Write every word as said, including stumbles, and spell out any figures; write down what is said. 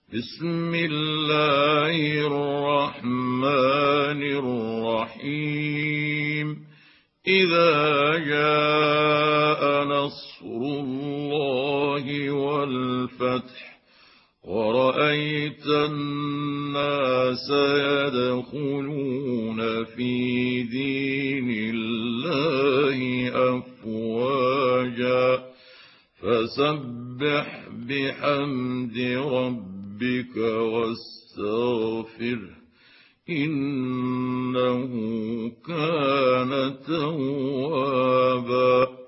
بسم الله الرحمن الرحيم إذا جاء نصر الله والفتح ورأيت الناس يدخلون في دين الله أفواجا فسبح بحمد ربك واستغفره إنه كان توابا.